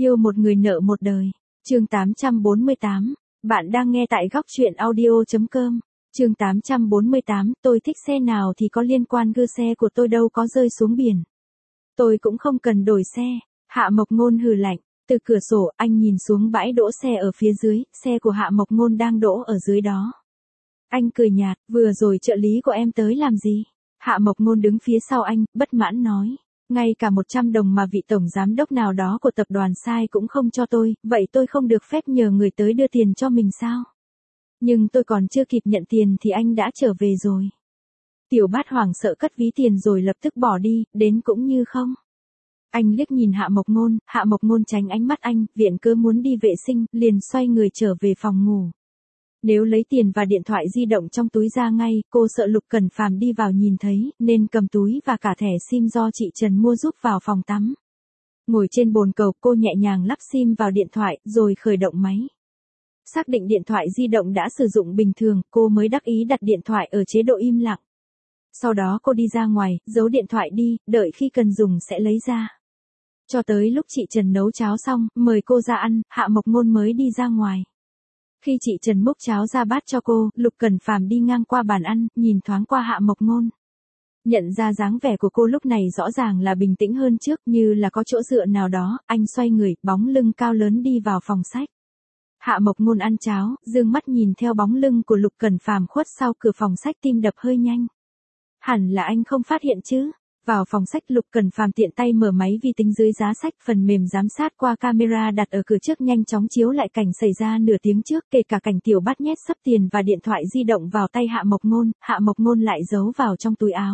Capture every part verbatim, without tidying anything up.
Yêu một người nợ một đời. Chương tám trăm bốn mươi tám. Bạn đang nghe tại góc truyện audio chấm com. Chương tám trăm bốn mươi tám, tôi thích xe nào thì có liên quan, gư xe của tôi đâu có rơi xuống biển. Tôi cũng không cần đổi xe. Hạ Mộc Ngôn hừ lạnh. Từ cửa sổ, anh nhìn xuống bãi đỗ xe ở phía dưới, xe của Hạ Mộc Ngôn đang đỗ ở dưới đó. Anh cười nhạt, vừa rồi trợ lý của em tới làm gì? Hạ Mộc Ngôn đứng phía sau anh, bất mãn nói. Ngay cả một trăm đồng mà vị tổng giám đốc nào đó của tập đoàn sai cũng không cho tôi, vậy tôi không được phép nhờ người tới đưa tiền cho mình sao? Nhưng tôi còn chưa kịp nhận tiền thì anh đã trở về rồi. Tiểu Bát hoảng sợ cất ví tiền rồi lập tức bỏ đi, đến cũng như không. Anh liếc nhìn Hạ Mộc Ngôn, Hạ Mộc Ngôn tránh ánh mắt anh, viện cớ muốn đi vệ sinh, liền xoay người trở về phòng ngủ. Nếu lấy tiền và điện thoại di động trong túi ra ngay, cô sợ Lục Cẩn Phàm đi vào nhìn thấy, nên cầm túi và cả thẻ sim do chị Trần mua giúp vào phòng tắm. Ngồi trên bồn cầu, cô nhẹ nhàng lắp sim vào điện thoại, rồi khởi động máy. Xác định điện thoại di động đã sử dụng bình thường, cô mới đắc ý đặt điện thoại ở chế độ im lặng. Sau đó cô đi ra ngoài, giấu điện thoại đi, đợi khi cần dùng sẽ lấy ra. Cho tới lúc chị Trần nấu cháo xong, mời cô ra ăn, Hạ Mộc Ngôn mới đi ra ngoài. Khi chị Trần múc cháo ra bát cho cô, Lục Cẩn Phàm đi ngang qua bàn ăn, nhìn thoáng qua Hạ Mộc Ngôn. Nhận ra dáng vẻ của cô lúc này rõ ràng là bình tĩnh hơn trước, như là có chỗ dựa nào đó, anh xoay người, bóng lưng cao lớn đi vào phòng sách. Hạ Mộc Ngôn ăn cháo, dương mắt nhìn theo bóng lưng của Lục Cẩn Phàm khuất sau cửa phòng sách, tim đập hơi nhanh. Hẳn là anh không phát hiện chứ? Vào phòng sách, Lục Cẩn Phàm tiện tay mở máy vi tính dưới giá sách, phần mềm giám sát qua camera đặt ở cửa trước nhanh chóng chiếu lại cảnh xảy ra nửa tiếng trước, kể cả cảnh Tiểu Bát nhét sắp tiền và điện thoại di động vào tay Hạ Mộc Ngôn, Hạ Mộc Ngôn lại giấu vào trong túi áo.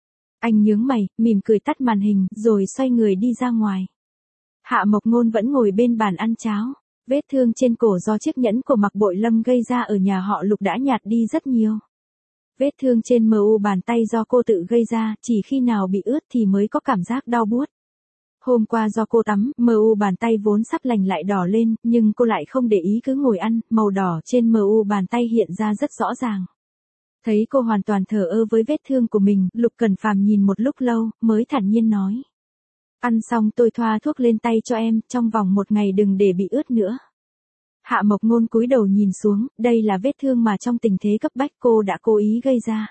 Anh nhướng mày, mỉm cười tắt màn hình, rồi xoay người đi ra ngoài. Hạ Mộc Ngôn vẫn ngồi bên bàn ăn cháo. Vết thương trên cổ do chiếc nhẫn của Mạc Bội Lâm gây ra ở nhà họ Lục đã nhạt đi rất nhiều. Vết thương trên mờ u bàn tay do cô tự gây ra, chỉ khi nào bị ướt thì mới có cảm giác đau buốt. Hôm qua do cô tắm, mờ u bàn tay vốn sắp lành lại đỏ lên, nhưng cô lại không để ý cứ ngồi ăn, màu đỏ trên mờ u bàn tay hiện ra rất rõ ràng. Thấy cô hoàn toàn thờ ơ với vết thương của mình, Lục Cẩn Phàm nhìn một lúc lâu, mới thản nhiên nói. Ăn xong tôi thoa thuốc lên tay cho em, trong vòng một ngày đừng để bị ướt nữa. Hạ Mộc Ngôn cúi đầu nhìn xuống, đây là vết thương mà trong tình thế cấp bách cô đã cố ý gây ra.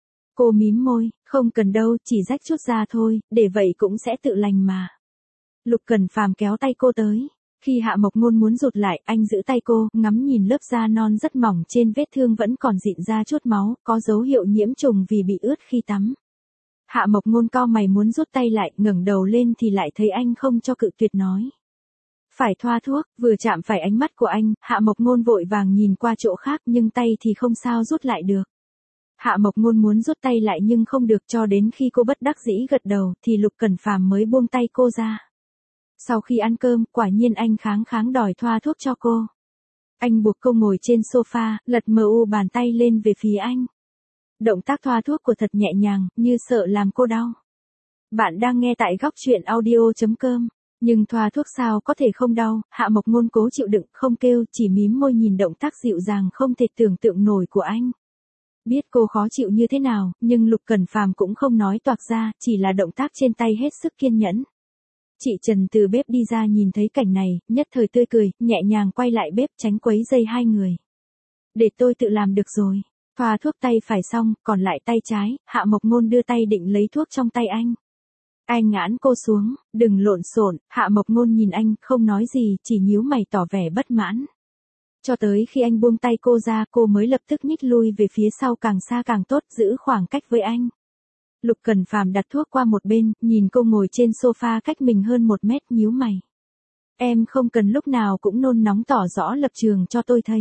Cô mím môi, không cần đâu, chỉ rách chút da thôi, để vậy cũng sẽ tự lành mà. Lục Cẩn Phàm kéo tay cô tới. Khi Hạ Mộc Ngôn muốn rụt lại, anh giữ tay cô, ngắm nhìn lớp da non rất mỏng trên vết thương vẫn còn rịn ra chút máu, có dấu hiệu nhiễm trùng vì bị ướt khi tắm. Hạ Mộc Ngôn cau mày muốn rút tay lại, ngẩng đầu lên thì lại thấy anh không cho, cự tuyệt nói. Phải thoa thuốc, vừa chạm phải ánh mắt của anh, Hạ Mộc Ngôn vội vàng nhìn qua chỗ khác nhưng tay thì không sao rút lại được. Hạ Mộc Ngôn muốn rút tay lại nhưng không được, cho đến khi cô bất đắc dĩ gật đầu thì Lục Cẩn Phàm mới buông tay cô ra. Sau khi ăn cơm, quả nhiên anh kháng kháng đòi thoa thuốc cho cô. Anh buộc cô ngồi trên sofa, lật mờ u bàn tay lên về phía anh. Động tác thoa thuốc của thật nhẹ nhàng, như sợ làm cô đau. Bạn đang nghe tại góc truyện audio chấm com. Nhưng thoa thuốc sao có thể không đau, Hạ Mộc Ngôn cố chịu đựng, không kêu, chỉ mím môi nhìn động tác dịu dàng không thể tưởng tượng nổi của anh. Biết cô khó chịu như thế nào, nhưng Lục Cẩn Phàm cũng không nói toạc ra, chỉ là động tác trên tay hết sức kiên nhẫn. Chị Trần từ bếp đi ra nhìn thấy cảnh này, nhất thời tươi cười, nhẹ nhàng quay lại bếp tránh quấy rầy hai người. Để tôi tự làm được rồi. Thoa thuốc tay phải xong, còn lại tay trái, Hạ Mộc Ngôn đưa tay định lấy thuốc trong tay anh. Anh ngãn cô xuống, đừng lộn xộn, Hạ Mộc Ngôn nhìn anh, không nói gì, chỉ nhíu mày tỏ vẻ bất mãn. Cho tới khi anh buông tay cô ra, cô mới lập tức nhích lui về phía sau, càng xa càng tốt, giữ khoảng cách với anh. Lục Cẩn Phàm đặt thuốc qua một bên, nhìn cô ngồi trên sofa cách mình hơn một mét, nhíu mày. Em không cần lúc nào cũng nôn nóng tỏ rõ lập trường cho tôi thấy.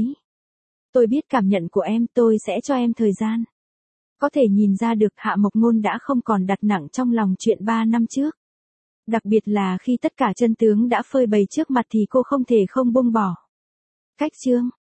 Tôi biết cảm nhận của em, tôi sẽ cho em thời gian. Có thể nhìn ra được Hạ Mộc Ngôn đã không còn đặt nặng trong lòng chuyện ba năm trước. Đặc biệt là khi tất cả chân tướng đã phơi bày trước mặt thì cô không thể không buông bỏ. Cách chương,